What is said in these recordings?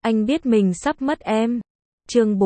Anh biết mình sắp mất em. Chương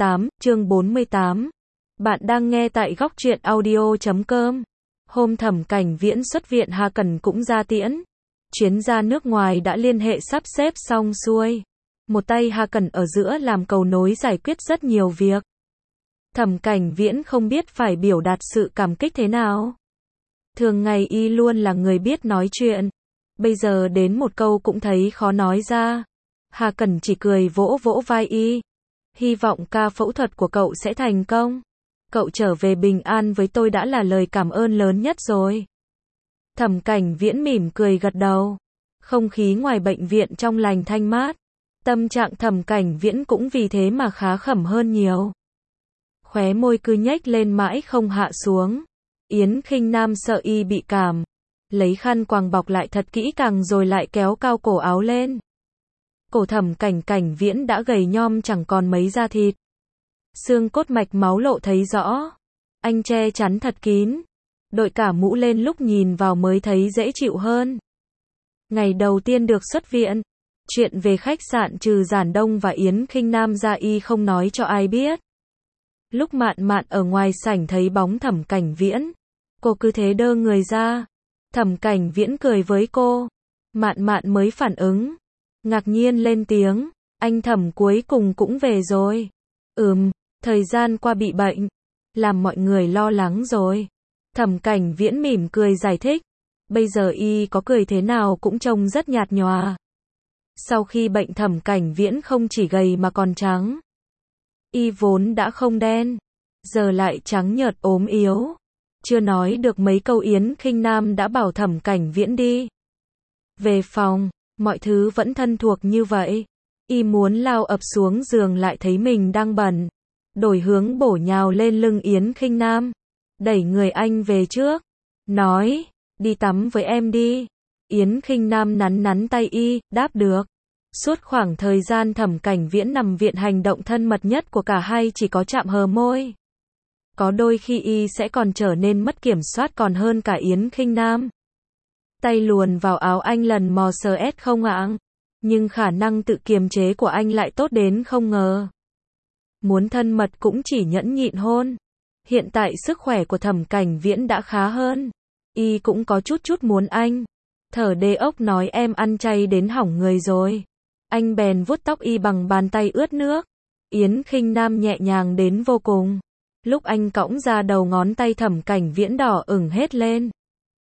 48. Bạn đang nghe tại góc truyện audio.com. Hôm Thẩm Cảnh Viễn xuất viện, Hà Cẩn cũng ra tiễn. Chuyến ra nước ngoài đã liên hệ sắp xếp xong xuôi. Một tay Hà Cẩn ở giữa làm cầu nối giải quyết rất nhiều việc. Thẩm Cảnh Viễn không biết phải biểu đạt sự cảm kích thế nào. Thường ngày y luôn là người biết nói chuyện. Bây giờ đến một câu cũng thấy khó nói ra. Hà Cẩn chỉ cười vỗ vỗ vai y. Hy vọng ca phẫu thuật của cậu sẽ thành công. Cậu trở về bình an với tôi đã là lời cảm ơn lớn nhất rồi. Thẩm Cảnh Viễn mỉm cười gật đầu. Không khí ngoài bệnh viện trong lành thanh mát. Tâm trạng Thẩm Cảnh Viễn cũng vì thế mà khá khẩm hơn nhiều. Khóe môi cứ nhếch lên mãi không hạ xuống. Yến Khinh Nam sợ y bị cảm. Lấy khăn quàng bọc lại thật kỹ càng rồi lại kéo cao cổ áo lên. Cổ Thẩm Cảnh Viễn đã gầy nhom chẳng còn mấy da thịt. Xương cốt mạch máu lộ thấy rõ. Anh che chắn thật kín. Đội cả mũ lên lúc nhìn vào mới thấy dễ chịu hơn. Ngày đầu tiên được xuất viện. Chuyện về khách sạn trừ Giản Đông và Yến Khinh Nam ra y không nói cho ai biết. Lúc Mạn Mạn ở ngoài sảnh thấy bóng Thẩm Cảnh Viễn. Cô cứ thế đơ người ra. Thẩm Cảnh Viễn cười với cô. Mạn Mạn mới phản ứng. Ngạc nhiên lên tiếng. Anh Thẩm cuối cùng cũng về rồi. Thời gian qua bị bệnh. Làm mọi người lo lắng rồi. Thẩm Cảnh Viễn mỉm cười giải thích. Bây giờ y có cười thế nào cũng trông rất nhạt nhòa. Sau khi bệnh Thẩm Cảnh Viễn không chỉ gầy mà còn trắng. Y vốn đã không đen. Giờ lại trắng nhợt ốm yếu. Chưa nói được mấy câu Yến Khinh Nam đã bảo Thẩm Cảnh Viễn đi. Về phòng, mọi thứ vẫn thân thuộc như vậy. Y muốn lao ập xuống giường lại thấy mình đang bẩn. Đổi hướng bổ nhào lên lưng Yến Khinh Nam. Đẩy người anh về trước. Nói, đi tắm với em đi. Yến Khinh Nam nắn tay y, đáp được. Suốt khoảng thời gian Thẩm Cảnh Viễn nằm viện hành động thân mật nhất của cả hai chỉ có chạm hờ môi. Có đôi khi y sẽ còn trở nên mất kiểm soát còn hơn cả Yến Khinh Nam. Tay luồn vào áo anh lần mò sờ không ạng. Nhưng khả năng tự kiềm chế của anh lại tốt đến không ngờ. Muốn thân mật cũng chỉ nhẫn nhịn hôn. Hiện tại sức khỏe của Thẩm Cảnh Viễn đã khá hơn. Y cũng có chút muốn anh. Thở đê ốc nói em ăn chay đến hỏng người rồi. Anh bèn vuốt tóc y bằng bàn tay ướt nước. Yến Khinh Nam nhẹ nhàng đến vô cùng. Lúc anh cõng ra đầu ngón tay Thẩm Cảnh Viễn đỏ ửng hết lên.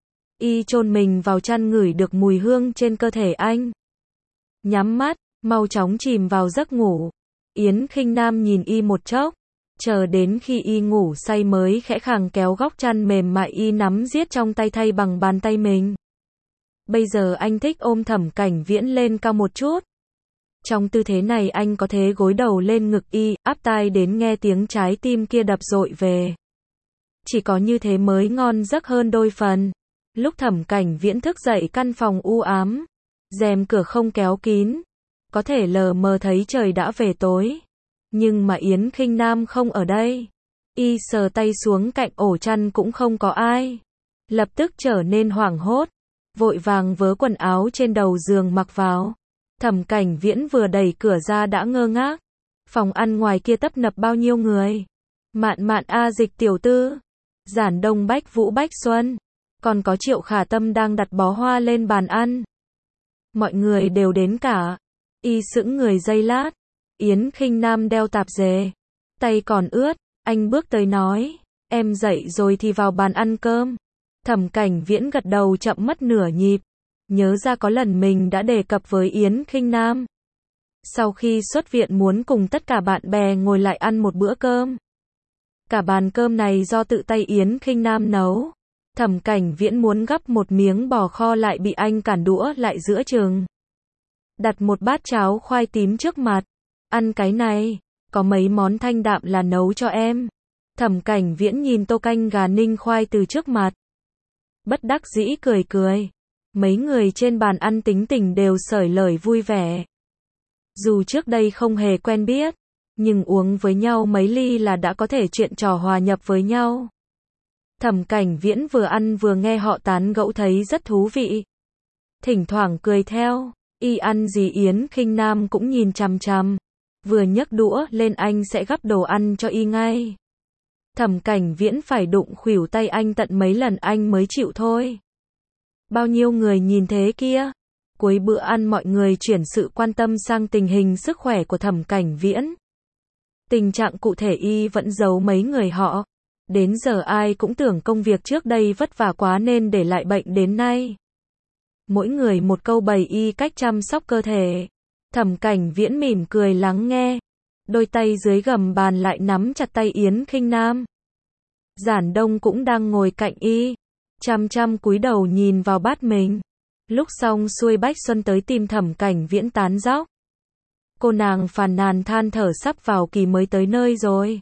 Y chôn mình vào chăn ngửi được mùi hương trên cơ thể anh. Nhắm mắt, mau chóng chìm vào giấc ngủ. Yến Khinh Nam nhìn y một chốc. Chờ đến khi y ngủ say mới khẽ khàng kéo góc chăn mềm mại y nắm giết trong tay thay bằng bàn tay mình. Bây giờ anh thích ôm Thẩm Cảnh Viễn lên cao một chút. Trong tư thế này anh có thể gối đầu lên ngực y, áp tai đến nghe tiếng trái tim kia đập dội về. Chỉ có như thế mới ngon giấc hơn đôi phần. Lúc Thẩm Cảnh Viễn thức dậy căn phòng u ám. Rèm cửa không kéo kín. Có thể lờ mờ thấy trời đã về tối. Nhưng mà Yến Khinh Nam không ở đây. Y sờ tay xuống cạnh ổ chăn cũng không có ai. Lập tức trở nên hoảng hốt. Vội vàng vớ quần áo trên đầu giường mặc vào. Thẩm Cảnh Viễn vừa đẩy cửa ra đã ngơ ngác. Phòng ăn ngoài kia tấp nập bao nhiêu người. Mạn Mạn A Dịch tiểu tư. Giản Đông Bách Vũ Bách Xuân. Còn có Triệu Khả Tâm đang đặt bó hoa lên bàn ăn. Mọi người đều đến cả. Y sững người giây lát. Yến Khinh Nam đeo tạp dề. Tay còn ướt. Anh bước tới nói. Em dậy rồi thì vào bàn ăn cơm. Thẩm Cảnh Viễn gật đầu chậm mất nửa nhịp. Nhớ ra có lần mình đã đề cập với Yến Khinh Nam. Sau khi xuất viện muốn cùng tất cả bạn bè ngồi lại ăn một bữa cơm. Cả bàn cơm này do tự tay Yến Khinh Nam nấu. Thẩm Cảnh Viễn muốn gắp một miếng bò kho lại bị anh cản đũa lại giữa chừng. Đặt một bát cháo khoai tím trước mặt. Ăn cái này, có mấy món thanh đạm là nấu cho em. Thẩm Cảnh Viễn nhìn tô canh gà ninh khoai từ trước mặt. Bất đắc dĩ cười. Mấy người trên bàn ăn tính tình đều xởi lởi vui vẻ. Dù trước đây không hề quen biết, nhưng uống với nhau mấy ly là đã có thể chuyện trò hòa nhập với nhau. Thẩm Cảnh Viễn vừa ăn vừa nghe họ tán gẫu thấy rất thú vị. Thỉnh thoảng cười theo, Y ăn gì Yến Khinh Nam cũng nhìn chằm chằm. Vừa nhấc đũa lên anh sẽ gắp đồ ăn cho Y ngay. Thẩm Cảnh Viễn phải đụng khuỷu tay anh tận mấy lần anh mới chịu thôi. Bao nhiêu người nhìn thế kia. Cuối bữa ăn mọi người chuyển sự quan tâm sang tình hình sức khỏe của Thẩm Cảnh Viễn. Tình trạng cụ thể Y vẫn giấu mấy người họ. Đến giờ ai cũng tưởng công việc trước đây vất vả quá nên để lại bệnh đến nay. Mỗi người một câu bày Y cách chăm sóc cơ thể. Thẩm Cảnh Viễn mỉm cười lắng nghe. Đôi tay dưới gầm bàn lại nắm chặt tay Yến Khinh Nam. Giản Đông cũng đang ngồi cạnh Y. Chăm chăm cúi đầu nhìn vào bát mình. Lúc xong xuôi Bách Xuân tới tìm Thẩm Cảnh Viễn tán dóc. Cô nàng phàn nàn than thở sắp vào kỳ mới tới nơi rồi.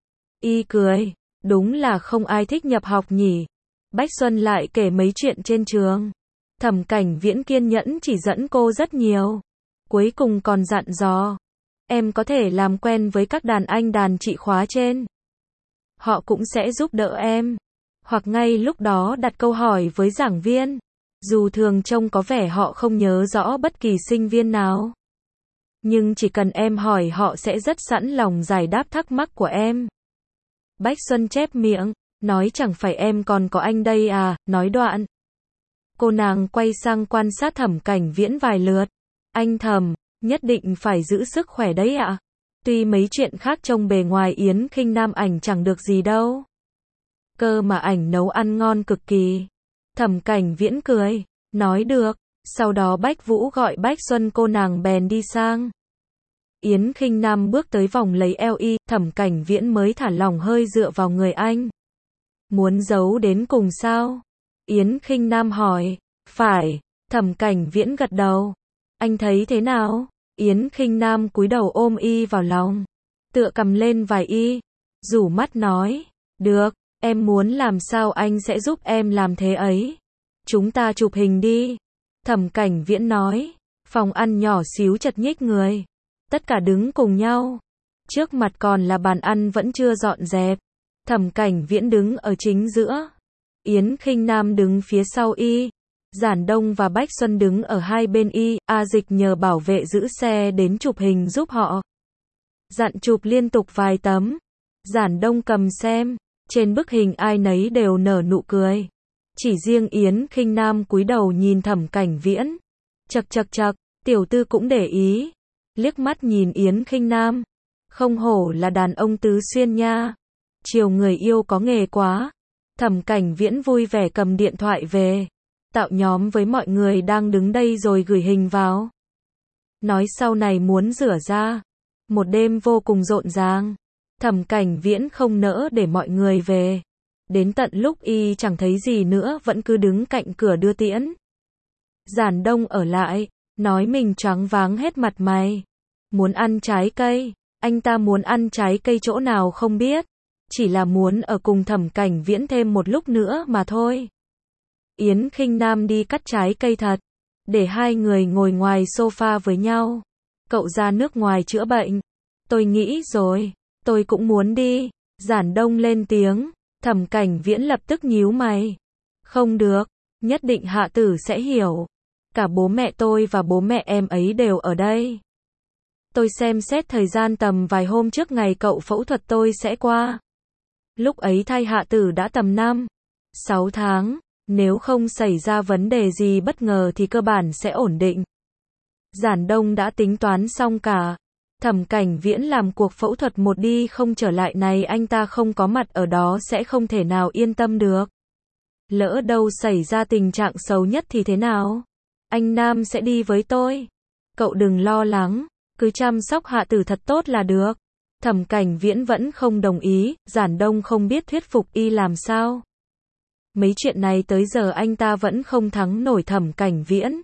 Y cười. Đúng là không ai thích nhập học nhỉ. Bách Xuân lại kể mấy chuyện trên trường. Thẩm Cảnh Viễn kiên nhẫn chỉ dẫn cô rất nhiều. Cuối cùng còn dặn dò. Em có thể làm quen với các đàn anh đàn chị khóa trên. Họ cũng sẽ giúp đỡ em. Hoặc ngay lúc đó đặt câu hỏi với giảng viên. Dù thường trông có vẻ họ không nhớ rõ bất kỳ sinh viên nào. Nhưng chỉ cần em hỏi họ sẽ rất sẵn lòng giải đáp thắc mắc của em. Bách Xuân chép miệng, nói chẳng phải em còn có anh đây à, nói đoạn. Cô nàng quay sang quan sát Thẩm Cảnh Viễn vài lượt. Anh Thẩm, nhất định phải giữ sức khỏe đấy ạ. Tuy mấy chuyện khác trông bề ngoài Yến Khinh Nam ảnh chẳng được gì đâu. Cơ mà ảnh nấu ăn ngon cực kỳ. Thẩm Cảnh Viễn cười, nói được. Sau đó Bách Vũ gọi Bách Xuân cô nàng bèn đi sang. Yến Khinh Nam bước tới vòng lấy eo Y, Thẩm Cảnh Viễn mới thả lỏng hơi dựa vào người anh. Muốn giấu đến cùng sao? Yến Khinh Nam hỏi. Phải. Thẩm Cảnh Viễn gật đầu. Anh thấy thế nào? Yến Khinh Nam cúi đầu ôm Y vào lòng. Tựa cầm lên vai Y. Rủ mắt nói. Được, em muốn làm sao anh sẽ giúp em làm thế ấy. Chúng ta chụp hình đi. Thẩm Cảnh Viễn nói. Phòng ăn nhỏ xíu chật nhích người. Tất cả đứng cùng nhau. Trước mặt còn là bàn ăn vẫn chưa dọn dẹp. Thẩm Cảnh Viễn đứng ở chính giữa. Yến Khinh Nam đứng phía sau Y. Giản Đông và Bách Xuân đứng ở hai bên Y. A Dịch nhờ bảo vệ giữ xe đến chụp hình giúp họ. Dặn chụp liên tục vài tấm. Giản Đông cầm xem. Trên bức hình ai nấy đều nở nụ cười. Chỉ riêng Yến Khinh Nam cúi đầu nhìn Thẩm Cảnh Viễn. Chậc chậc chậc, tiểu tư cũng để ý. Liếc mắt nhìn Yến Khinh Nam. Không hổ là đàn ông tứ xuyên nha. Chiều người yêu có nghề quá. Thẩm Cảnh Viễn vui vẻ cầm điện thoại về. Tạo nhóm với mọi người đang đứng đây rồi gửi hình vào. Nói sau này muốn rửa ra. Một đêm vô cùng rộn ràng. Thẩm Cảnh Viễn không nỡ để mọi người về. Đến tận lúc Y chẳng thấy gì nữa vẫn cứ đứng cạnh cửa đưa tiễn. Giản Đông ở lại, nói mình choáng váng hết mặt mày. Muốn ăn trái cây, anh ta muốn ăn trái cây chỗ nào không biết. Chỉ là muốn ở cùng Thẩm Cảnh Viễn thêm một lúc nữa mà thôi. Yến Khinh Nam đi cắt trái cây thật. Để hai người ngồi ngoài sofa với nhau. Cậu ra nước ngoài chữa bệnh. Tôi nghĩ rồi, tôi cũng muốn đi. Giản Đông lên tiếng. Thẩm Cảnh Viễn lập tức nhíu mày. Không được, nhất định Hạ Tử sẽ hiểu. Cả bố mẹ tôi và bố mẹ em ấy đều ở đây. Tôi xem xét thời gian tầm vài hôm trước ngày cậu phẫu thuật tôi sẽ qua. Lúc ấy thai Hạ Tử đã tầm 5-6 tháng. Nếu không xảy ra vấn đề gì bất ngờ thì cơ bản sẽ ổn định. Giản Đông đã tính toán xong cả. Thẩm Cảnh Viễn làm cuộc phẫu thuật một đi không trở lại này anh ta không có mặt ở đó sẽ không thể nào yên tâm được. Lỡ đâu xảy ra tình trạng xấu nhất thì thế nào? Anh Nam sẽ đi với tôi. Cậu đừng lo lắng, cứ chăm sóc Hạ Tử thật tốt là được. Thẩm Cảnh Viễn vẫn không đồng ý, Giản Đông không biết thuyết phục Y làm sao. Mấy chuyện này tới giờ anh ta vẫn không thắng nổi Thẩm Cảnh Viễn.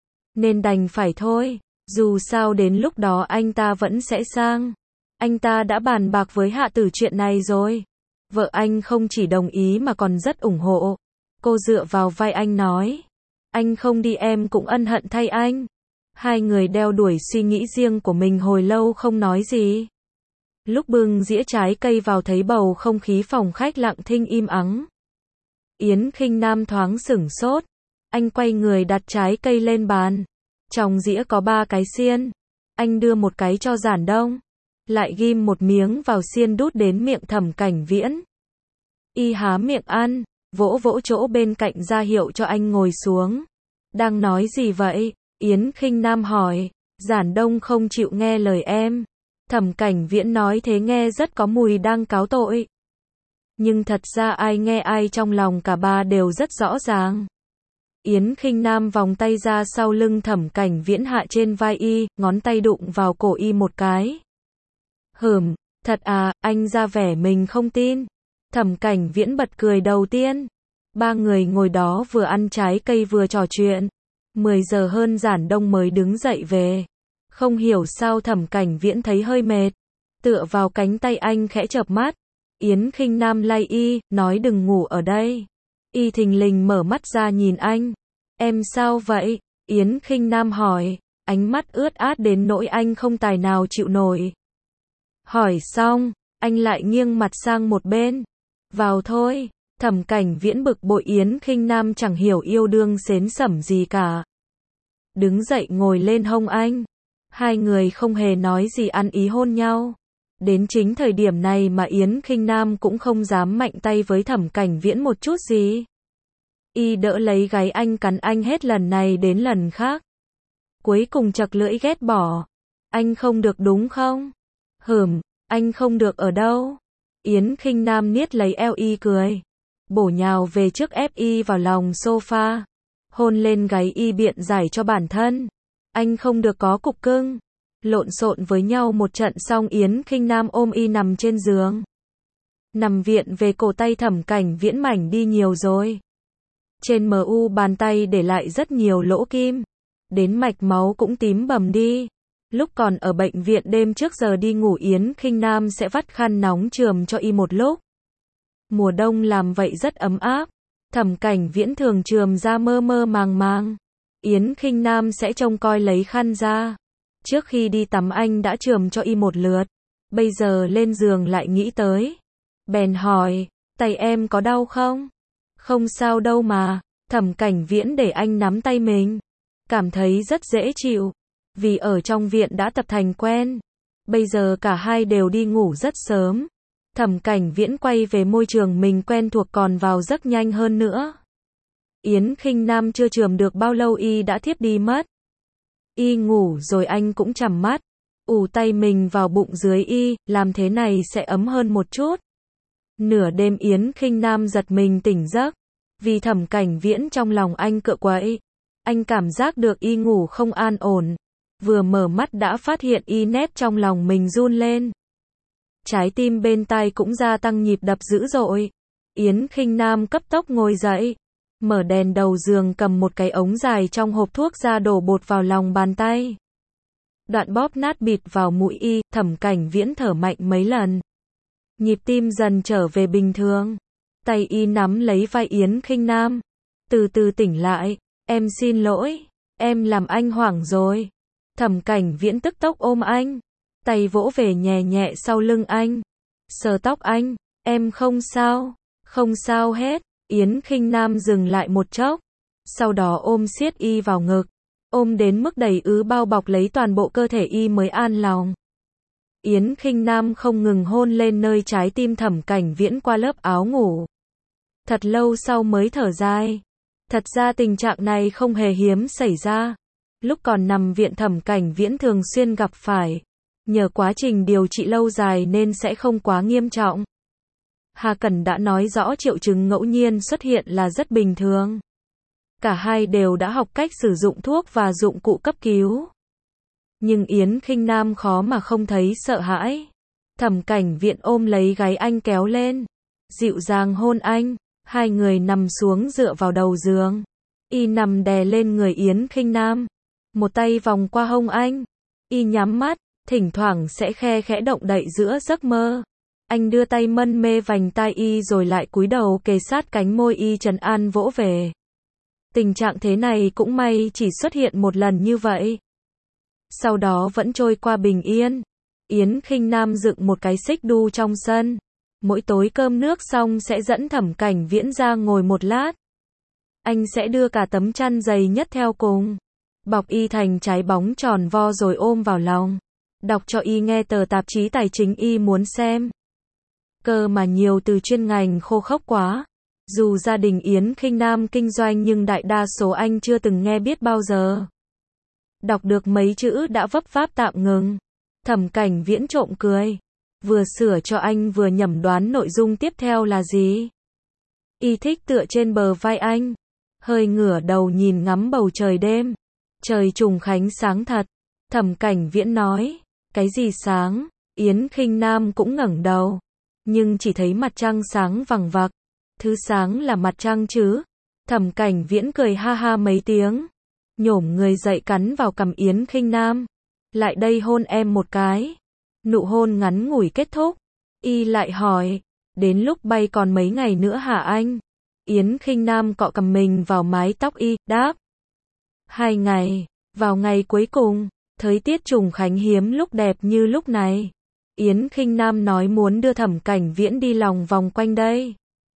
Nên đành phải thôi, dù sao đến lúc đó anh ta vẫn sẽ sang. Anh ta đã bàn bạc với Hạ Tử chuyện này rồi. Vợ anh không chỉ đồng ý mà còn rất ủng hộ. Cô dựa vào vai anh nói. Anh không đi em cũng ân hận thay anh. Hai người đeo đuổi suy nghĩ riêng của mình hồi lâu không nói gì. Lúc bưng dĩa trái cây vào thấy bầu không khí phòng khách lặng thinh im ắng. Yến Khinh Nam thoáng sửng sốt. Anh quay người đặt trái cây lên bàn. Trong dĩa có 3 cái xiên. Anh đưa một cái cho Giản Đông. Lại ghim một miếng vào xiên đút đến miệng Thẩm Cảnh Viễn. Y há miệng ăn, vỗ vỗ chỗ bên cạnh ra hiệu cho anh ngồi xuống. Đang nói gì vậy? Yến Khinh Nam hỏi. Giản Đông không chịu nghe lời em. Thẩm Cảnh Viễn nói thế nghe rất có mùi đang cáo tội. Nhưng thật ra ai nghe ai trong lòng cả ba đều rất rõ ràng. Yến Khinh Nam vòng tay ra sau lưng Thẩm Cảnh Viễn hạ trên vai y, ngón tay đụng vào cổ y một cái. Thật à, anh ra vẻ mình không tin. Thẩm Cảnh Viễn bật cười đầu tiên. Ba người ngồi đó vừa ăn trái cây vừa trò chuyện. 10 giờ hơn Giản Đông mới đứng dậy về. Không hiểu sao Thẩm Cảnh Viễn thấy hơi mệt. Tựa vào cánh tay anh khẽ chợp mắt. Yến Khinh Nam lay y, nói đừng ngủ ở đây. Y thình lình mở mắt ra nhìn anh. Em sao vậy? Yến Khinh Nam hỏi. Ánh mắt ướt át đến nỗi anh không tài nào chịu nổi. Hỏi xong, anh lại nghiêng mặt sang một bên. Vào thôi. Thẩm Cảnh Viễn bực bội Yến Khinh Nam chẳng hiểu yêu đương xến xẩm gì cả. Đứng dậy ngồi lên hông anh. Hai người không hề nói gì ăn ý hôn nhau. Đến chính thời điểm này mà Yến Khinh Nam cũng không dám mạnh tay với Thẩm Cảnh Viễn một chút gì. Y đỡ lấy gáy anh cắn anh hết lần này đến lần khác. Cuối cùng chật lưỡi ghét bỏ. Anh không được đúng không? Anh không được ở đâu? Yến Khinh Nam niết lấy eo y cười. Bổ nhào về trước ép y vào lòng sofa. Hôn lên gáy y biện giải cho bản thân. Anh không được có cục cưng. Lộn xộn với nhau một trận xong Yến Khinh Nam ôm y nằm trên giường. Nằm viện về cổ tay Thẩm Cảnh Viễn mảnh đi nhiều rồi. Trên mu bàn tay để lại rất nhiều lỗ kim. Đến mạch máu cũng tím bầm đi. Lúc còn ở bệnh viện đêm trước giờ đi ngủ Yến Khinh Nam sẽ vắt khăn nóng chườm cho y một lúc. Mùa đông làm vậy rất ấm áp. Thẩm Cảnh Viễn thường chườm ra mơ mơ màng màng. Yến Khinh Nam sẽ trông coi lấy khăn ra. Trước khi đi tắm anh đã chườm cho y một lượt. Bây giờ lên giường lại nghĩ tới. Bèn hỏi, tay em có đau không? Không sao đâu mà. Thẩm Cảnh Viễn để anh nắm tay mình. Cảm thấy rất dễ chịu. Vì ở trong viện đã tập thành quen. Bây giờ cả hai đều đi ngủ rất sớm. Thẩm Cảnh Viễn quay về môi trường mình quen thuộc còn vào giấc nhanh hơn nữa. Yến Khinh Nam chưa chườm được bao lâu y đã thiếp đi mất. Y ngủ rồi anh cũng chằm mắt. Ù tay mình vào bụng dưới y, làm thế này sẽ ấm hơn một chút. Nửa đêm Yến Khinh Nam giật mình tỉnh giấc. Vì Thẩm Cảnh Viễn trong lòng anh cựa quậy. Anh cảm giác được y ngủ không an ổn. Vừa mở mắt đã phát hiện y nép trong lòng mình run lên. Trái tim bên tai cũng gia tăng nhịp đập dữ dội. Yến Khinh Nam cấp tốc ngồi dậy. Mở đèn đầu giường cầm một cái ống dài trong hộp thuốc ra đổ bột vào lòng bàn tay. Đoạn bóp nát bịt vào mũi y, Thẩm Cảnh Viễn thở mạnh mấy lần. Nhịp tim dần trở về bình thường. Tay y nắm lấy vai Yến Khinh Nam. Từ từ tỉnh lại. Em xin lỗi. Em làm anh hoảng rồi. Thẩm Cảnh Viễn tức tốc ôm anh. Tay vỗ về nhẹ nhẹ sau lưng anh. Sờ tóc anh. Em không sao. Không sao hết. Yến Khinh Nam dừng lại một chốc. Sau đó ôm siết y vào ngực. Ôm đến mức đầy ứ bao bọc lấy toàn bộ cơ thể y mới an lòng. Yến Khinh Nam không ngừng hôn lên nơi trái tim Thẩm Cảnh Viễn qua lớp áo ngủ. Thật lâu sau mới thở dài. Thật ra tình trạng này không hề hiếm xảy ra. Lúc còn nằm viện Thẩm Cảnh Viễn thường xuyên gặp phải. Nhờ quá trình điều trị lâu dài nên sẽ không quá nghiêm trọng. Hà Cẩn đã nói rõ triệu chứng ngẫu nhiên xuất hiện là rất bình thường. Cả hai đều đã học cách sử dụng thuốc và dụng cụ cấp cứu. Nhưng Yến Khinh Nam khó mà không thấy sợ hãi. Thẩm Cảnh Viễn ôm lấy gáy anh kéo lên. Dịu dàng hôn anh. Hai người nằm xuống dựa vào đầu giường. Y nằm đè lên người Yến Khinh Nam. Một tay vòng qua hông anh. Y nhắm mắt, thỉnh thoảng sẽ khe khẽ động đậy giữa giấc mơ. Anh đưa tay mân mê vành tai y rồi lại cúi đầu kề sát cánh môi y trấn an vỗ về. Tình trạng thế này cũng may chỉ xuất hiện một lần như vậy. Sau đó vẫn trôi qua bình yên. Yến Khinh Nam dựng một cái xích đu trong sân. Mỗi tối cơm nước xong sẽ dẫn Thẩm Cảnh Viễn ra ngồi một lát. Anh sẽ đưa cả tấm chăn dày nhất theo cùng. bọc y thành trái bóng tròn vo rồi ôm vào lòng. Đọc cho y nghe tờ tạp chí tài chính y muốn xem. Cơ mà nhiều từ chuyên ngành khô khốc quá. Dù gia đình Yến Khinh Nam kinh doanh nhưng đại đa số anh chưa từng nghe biết bao giờ. Đọc được mấy chữ đã vấp váp tạm ngừng. Thẩm Cảnh Viễn trộm cười. Vừa sửa cho anh vừa nhẩm đoán nội dung tiếp theo là gì. Y thích tựa trên bờ vai anh. Hơi ngửa đầu nhìn ngắm bầu trời đêm. Trời Trùng Khánh sáng thật. Thẩm Cảnh Viễn nói. Cái gì sáng? Yến Khinh Nam cũng ngẩng đầu. Nhưng chỉ thấy mặt trăng sáng vằng vặc. Thứ sáng là mặt trăng chứ. Thẩm Cảnh Viễn cười ha ha mấy tiếng. Nhổm người dậy cắn vào cằm Yến Khinh Nam. Lại đây hôn em một cái. Nụ hôn ngắn ngủi kết thúc. Y lại hỏi. Đến lúc bay còn mấy ngày nữa hả anh? Yến Khinh Nam cọ cằm mình vào mái tóc y, đáp. 2 ngày. Vào ngày cuối cùng, thời tiết Trùng Khánh hiếm lúc đẹp như lúc này. Yến Khinh Nam nói muốn đưa Thẩm Cảnh Viễn đi lòng vòng quanh đây.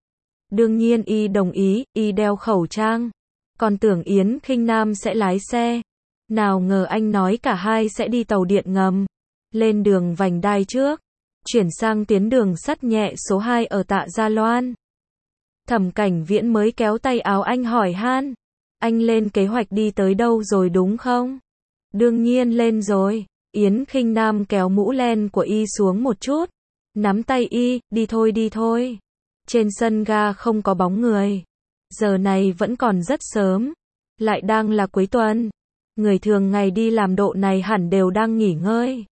Đương nhiên y đồng ý, y đeo khẩu trang. Còn tưởng Yến Khinh Nam sẽ lái xe. Nào ngờ anh nói cả hai sẽ đi tàu điện ngầm. Lên đường vành đai trước. Chuyển sang tuyến đường sắt nhẹ số 2 ở Tạ Gia Loan. Thẩm Cảnh Viễn mới kéo tay áo anh hỏi han. Anh lên kế hoạch đi tới đâu rồi đúng không? Đương nhiên lên rồi. Yến Khinh Nam kéo mũ len của y xuống một chút. Nắm tay y, đi thôi. Trên sân ga không có bóng người. Giờ này vẫn còn rất sớm. Lại đang là cuối tuần. Người thường ngày đi làm độ này hẳn đều đang nghỉ ngơi.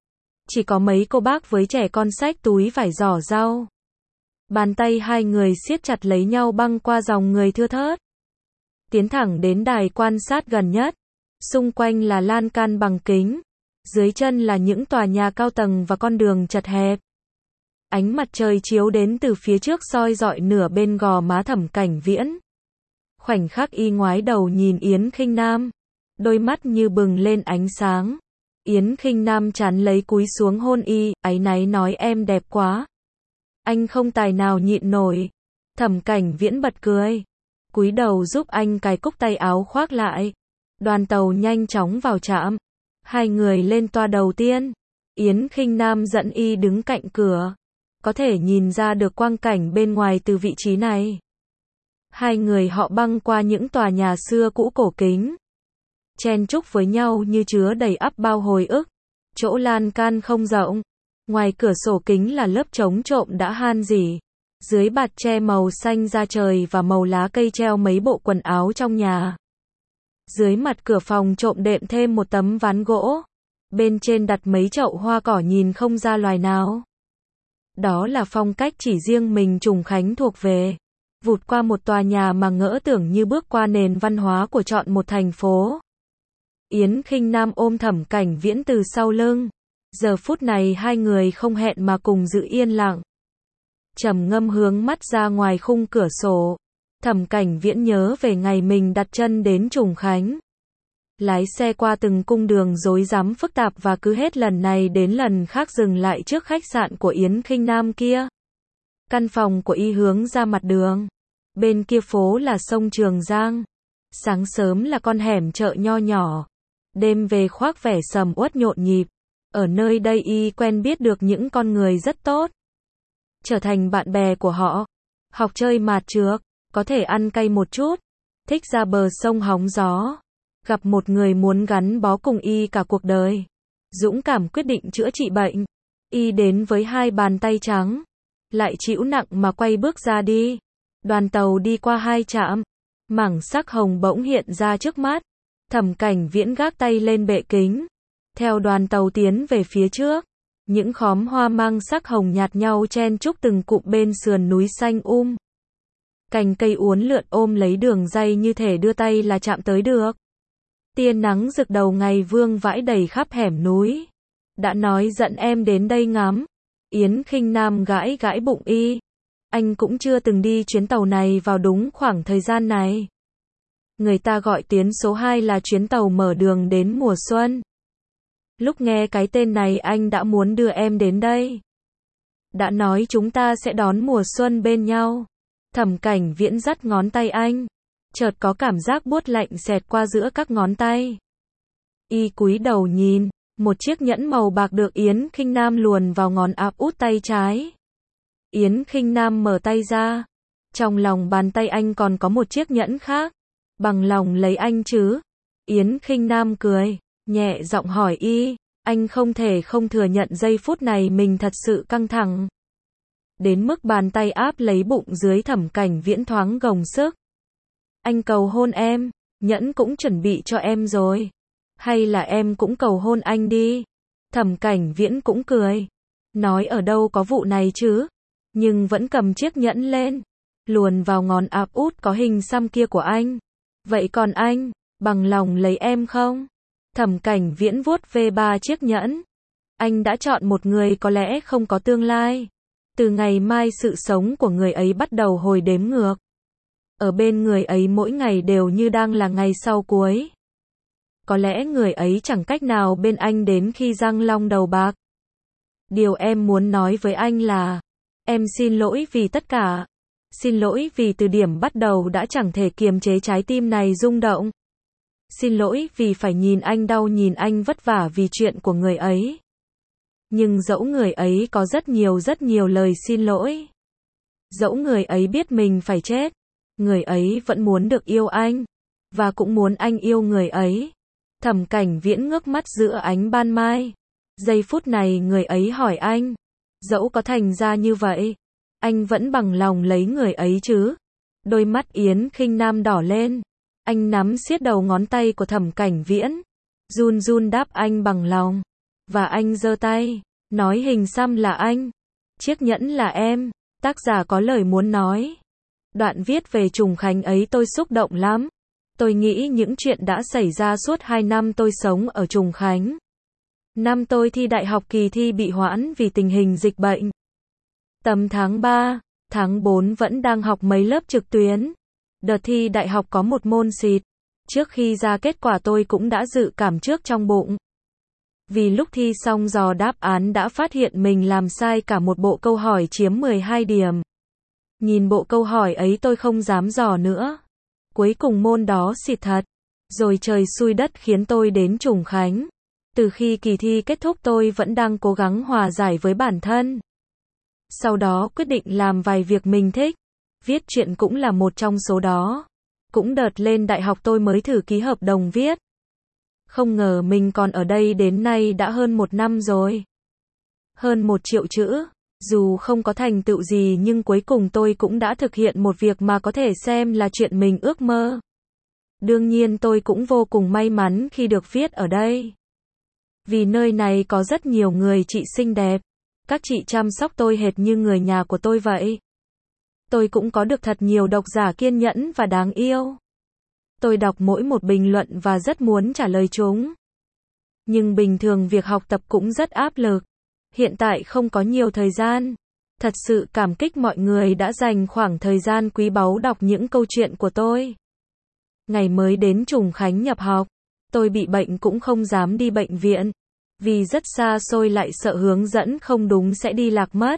Chỉ có mấy cô bác với trẻ con xách túi vải giỏ rau. Bàn tay hai người siết chặt lấy nhau băng qua dòng người thưa thớt. Tiến thẳng đến đài quan sát gần nhất. Xung quanh là lan can bằng kính. Dưới chân là những tòa nhà cao tầng và con đường chật hẹp. Ánh mặt trời chiếu đến từ phía trước soi rọi nửa bên gò má Thẩm Cảnh Viễn. Khoảnh khắc y ngoái đầu nhìn Yến Khinh Nam. Đôi mắt như bừng lên ánh sáng. Yến Khinh Nam chán lấy cúi xuống hôn y, áy náy nói em đẹp quá. Anh không tài nào nhịn nổi. Thẩm Cảnh Viễn bật cười. Cúi đầu giúp anh cài cúc tay áo khoác lại. Đoàn tàu nhanh chóng vào trạm. Hai người lên toa đầu tiên. Yến Khinh Nam dẫn y đứng cạnh cửa. Có thể nhìn ra được quang cảnh bên ngoài từ vị trí này. Hai người họ băng qua những tòa nhà xưa cũ cổ kính. Chen chúc với nhau như chứa đầy ắp bao hồi ức. Chỗ lan can không rộng. Ngoài cửa sổ kính là lớp chống trộm đã han rỉ. Dưới bạt tre màu xanh da trời và màu lá cây treo mấy bộ quần áo trong nhà. Dưới mặt cửa phòng trộm đệm thêm một tấm ván gỗ. Bên trên đặt mấy chậu hoa cỏ nhìn không ra loài nào. Đó là phong cách chỉ riêng mình Trùng Khánh thuộc về. Vụt qua một tòa nhà mà ngỡ tưởng như bước qua nền văn hóa của trọn một thành phố. Yến Khinh Nam ôm Thẩm Cảnh Viễn từ sau lưng. Giờ phút này hai người không hẹn mà cùng giữ yên lặng. Trầm ngâm hướng mắt ra ngoài khung cửa sổ. Thẩm Cảnh Viễn nhớ về ngày mình đặt chân đến Trùng Khánh. Lái xe qua từng cung đường rối rắm phức tạp và cứ hết lần này đến lần khác dừng lại trước khách sạn của Yến Khinh Nam kia. Căn phòng của y hướng ra mặt đường. Bên kia phố là sông Trường Giang. Sáng sớm là con hẻm chợ nho nhỏ. Đêm về khoác vẻ sầm uất nhộn nhịp. Ở nơi đây y quen biết được những con người rất tốt. Trở thành bạn bè của họ. Học chơi mạt trược. Có thể ăn cay một chút. Thích ra bờ sông hóng gió. Gặp một người muốn gắn bó cùng y cả cuộc đời. Dũng cảm quyết định chữa trị bệnh. Y đến với hai bàn tay trắng. Lại chịu nặng mà quay bước ra đi. Đoàn tàu đi qua hai trạm. Mảng sắc hồng bỗng hiện ra trước mắt. Thẩm Cảnh Viễn gác tay lên bệ kính. Theo đoàn tàu tiến về phía trước. Những khóm hoa mang sắc hồng nhạt nhau chen chúc từng cụm bên sườn núi xanh Cành cây uốn lượn ôm lấy đường ray như thể đưa tay là chạm tới được. Tia nắng rực đầu ngày vương vãi đầy khắp hẻm núi. Đã nói dẫn em đến đây ngắm. Yến Khinh Nam gãi gãi bụng y. Anh cũng chưa từng đi chuyến tàu này vào đúng khoảng thời gian này. Người ta gọi tuyến số 2 là chuyến tàu mở đường đến mùa xuân. Lúc nghe cái tên này anh đã muốn đưa em đến đây. Đã nói chúng ta sẽ đón mùa xuân bên nhau. Thẩm Cảnh Viễn dắt ngón tay anh. Chợt có cảm giác buốt lạnh xẹt qua giữa các ngón tay. Y cúi đầu nhìn, một chiếc nhẫn màu bạc được Yến Khinh Nam luồn vào ngón áp út tay trái. Yến Khinh Nam mở tay ra. Trong lòng bàn tay anh còn có một chiếc nhẫn khác. Bằng lòng lấy anh chứ? Yến Khinh Nam cười, nhẹ giọng hỏi Y. Anh không thể không thừa nhận giây phút này mình thật sự căng thẳng. Đến mức bàn tay áp lấy bụng dưới Thẩm Cảnh Viễn thoáng gồng sức. Anh cầu hôn em, nhẫn cũng chuẩn bị cho em rồi. Hay là em cũng cầu hôn anh đi. Thẩm Cảnh Viễn cũng cười. Nói ở đâu có vụ này chứ. Nhưng vẫn cầm chiếc nhẫn lên. Luồn vào ngón áp út có hình xăm kia của anh. Vậy còn anh, bằng lòng lấy em không? Thẩm Cảnh Viễn vuốt về 3 chiếc nhẫn. Anh đã chọn một người có lẽ không có tương lai. Từ ngày mai sự sống của người ấy bắt đầu hồi đếm ngược. Ở bên người ấy mỗi ngày đều như đang là ngày sau cuối. Có lẽ người ấy chẳng cách nào bên anh đến khi răng long đầu bạc. Điều em muốn nói với anh là, em xin lỗi vì tất cả. Xin lỗi vì từ điểm bắt đầu đã chẳng thể kiềm chế trái tim này rung động. Xin lỗi vì phải nhìn anh đau, nhìn anh vất vả vì chuyện của người ấy. Nhưng dẫu người ấy có rất nhiều lời xin lỗi. Dẫu người ấy biết mình phải chết. Người ấy vẫn muốn được yêu anh. Và cũng muốn anh yêu người ấy. Thẩm Cảnh Viễn ngước mắt giữa ánh ban mai. Giây phút này người ấy hỏi anh. Dẫu có thành ra như vậy, anh vẫn bằng lòng lấy người ấy chứ? Đôi mắt Yến Khinh Nam đỏ lên. Anh nắm siết đầu ngón tay của Thẩm Cảnh Viễn. Run run đáp anh bằng lòng. Và anh giơ tay, nói hình xăm là anh. Chiếc nhẫn là em. Tác giả có lời muốn nói. Đoạn viết về Trùng Khánh ấy tôi xúc động lắm. Tôi nghĩ những chuyện đã xảy ra suốt 2 năm tôi sống ở Trùng Khánh. Năm tôi thi đại học kỳ thi bị hoãn vì tình hình dịch bệnh. Tầm tháng 3, tháng 4 vẫn đang học mấy lớp trực tuyến. Đợt thi đại học có một môn xịt. Trước khi ra kết quả tôi cũng đã dự cảm trước trong bụng. Vì lúc thi xong dò đáp án đã phát hiện mình làm sai cả một bộ câu hỏi chiếm 12 điểm. Nhìn bộ câu hỏi ấy tôi không dám dò nữa. Cuối cùng môn đó xịt thật. Rồi trời xui đất khiến tôi đến Trùng Khánh. Từ khi kỳ thi kết thúc tôi vẫn đang cố gắng hòa giải với bản thân. Sau đó quyết định làm vài việc mình thích. Viết truyện cũng là một trong số đó. Cũng đợt lên đại học tôi mới thử ký hợp đồng viết. Không ngờ mình còn ở đây đến nay đã hơn 1 năm rồi. Hơn 1 triệu chữ. Dù không có thành tựu gì nhưng cuối cùng tôi cũng đã thực hiện một việc mà có thể xem là chuyện mình ước mơ. Đương nhiên tôi cũng vô cùng may mắn khi được viết ở đây. Vì nơi này có rất nhiều người chị xinh đẹp. Các chị chăm sóc tôi hệt như người nhà của tôi vậy. Tôi cũng có được thật nhiều độc giả kiên nhẫn và đáng yêu. Tôi đọc mỗi một bình luận và rất muốn trả lời chúng. Nhưng bình thường việc học tập cũng rất áp lực. Hiện tại không có nhiều thời gian. Thật sự cảm kích mọi người đã dành khoảng thời gian quý báu đọc những câu chuyện của tôi. Ngày mới đến Trùng Khánh nhập học, tôi bị bệnh cũng không dám đi bệnh viện. Vì rất xa xôi lại sợ hướng dẫn không đúng sẽ đi lạc mất.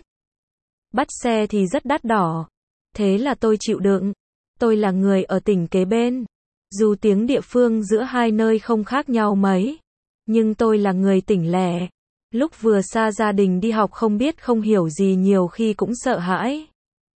Bắt xe thì rất đắt đỏ. Thế là tôi chịu đựng. Tôi là người ở tỉnh kế bên. Dù tiếng địa phương giữa hai nơi không khác nhau mấy. Nhưng tôi là người tỉnh lẻ. Lúc vừa xa gia đình đi học không biết không hiểu gì nhiều khi cũng sợ hãi.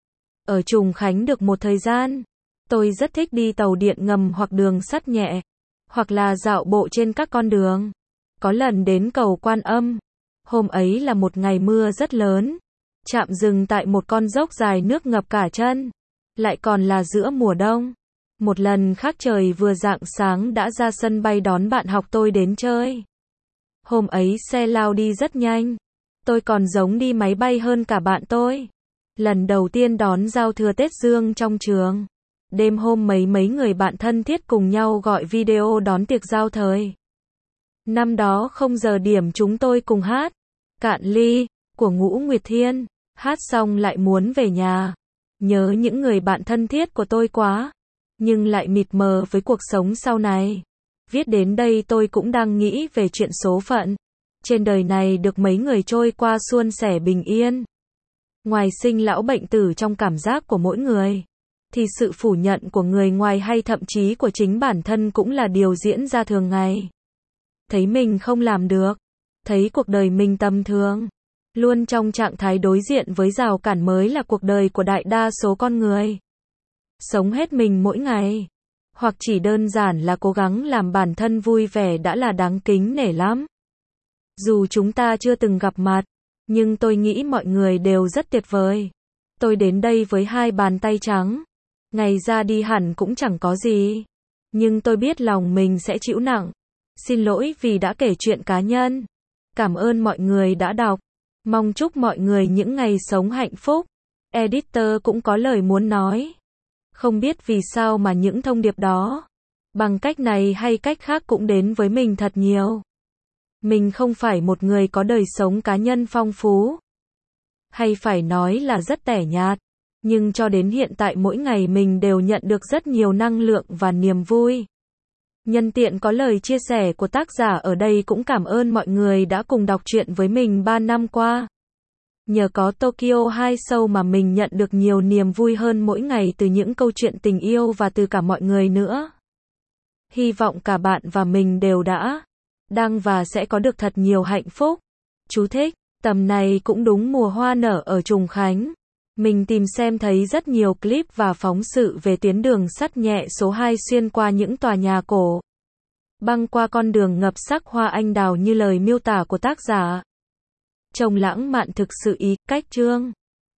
Ở Trùng Khánh được một thời gian. Tôi rất thích đi tàu điện ngầm hoặc đường sắt nhẹ. Hoặc là dạo bộ trên các con đường. Có lần đến cầu Quan Âm. Hôm ấy là một ngày mưa rất lớn. Trạm dừng tại một con dốc dài nước ngập cả chân. Lại còn là giữa mùa đông. Một lần khác trời vừa rạng sáng đã ra sân bay đón bạn học tôi đến chơi. Hôm ấy xe lao đi rất nhanh. Tôi còn giống đi máy bay hơn cả bạn tôi. Lần đầu tiên đón giao thừa Tết Dương trong trường. Đêm hôm mấy người bạn thân thiết cùng nhau gọi video đón tiệc giao thời. Năm đó 0 giờ điểm chúng tôi cùng hát Cạn Ly của Ngũ Nguyệt Thiên. Hát xong lại muốn về nhà. Nhớ những người bạn thân thiết của tôi quá. Nhưng lại mịt mờ với cuộc sống sau này. Viết đến đây tôi cũng đang nghĩ về chuyện số phận. Trên đời này được mấy người trôi qua suôn sẻ bình yên. Ngoài sinh lão bệnh tử trong cảm giác của mỗi người, thì sự phủ nhận của người ngoài hay thậm chí của chính bản thân cũng là điều diễn ra thường ngày. thấy mình không làm được, thấy cuộc đời mình tầm thường. Luôn trong trạng thái đối diện với rào cản mới là cuộc đời của đại đa số con người. Sống hết mình mỗi ngày, hoặc chỉ đơn giản là cố gắng làm bản thân vui vẻ đã là đáng kính nể lắm. Dù chúng ta chưa từng gặp mặt, nhưng tôi nghĩ mọi người đều rất tuyệt vời. Tôi đến đây với 2 bàn tay trắng. Ngày ra đi hẳn cũng chẳng có gì. Nhưng tôi biết lòng mình sẽ chịu nặng. Xin lỗi vì đã kể chuyện cá nhân. Cảm ơn mọi người đã đọc. Mong chúc mọi người những ngày sống hạnh phúc. Editor cũng có lời muốn nói. Không biết vì sao mà những thông điệp đó, bằng cách này hay cách khác cũng đến với mình thật nhiều. Mình không phải một người có đời sống cá nhân phong phú, hay phải nói là rất tẻ nhạt, nhưng cho đến hiện tại mỗi ngày mình đều nhận được rất nhiều năng lượng và niềm vui. Nhân tiện có lời chia sẻ của tác giả ở đây cũng cảm ơn mọi người đã cùng đọc truyện với mình 3 năm qua. Nhờ có Tokyo 2 Show mà mình nhận được nhiều niềm vui hơn mỗi ngày từ những câu chuyện tình yêu và từ cả mọi người nữa. Hy vọng cả bạn và mình đều đã, đang và sẽ có được thật nhiều hạnh phúc. Chú thích, tầm này cũng đúng mùa hoa nở ở Trùng Khánh. Mình tìm xem thấy rất nhiều clip và phóng sự về tuyến đường sắt nhẹ số 2 xuyên qua những tòa nhà cổ. Băng qua con đường ngập sắc hoa anh đào như lời miêu tả của tác giả. Trông lãng mạn thực sự ý, cách chương.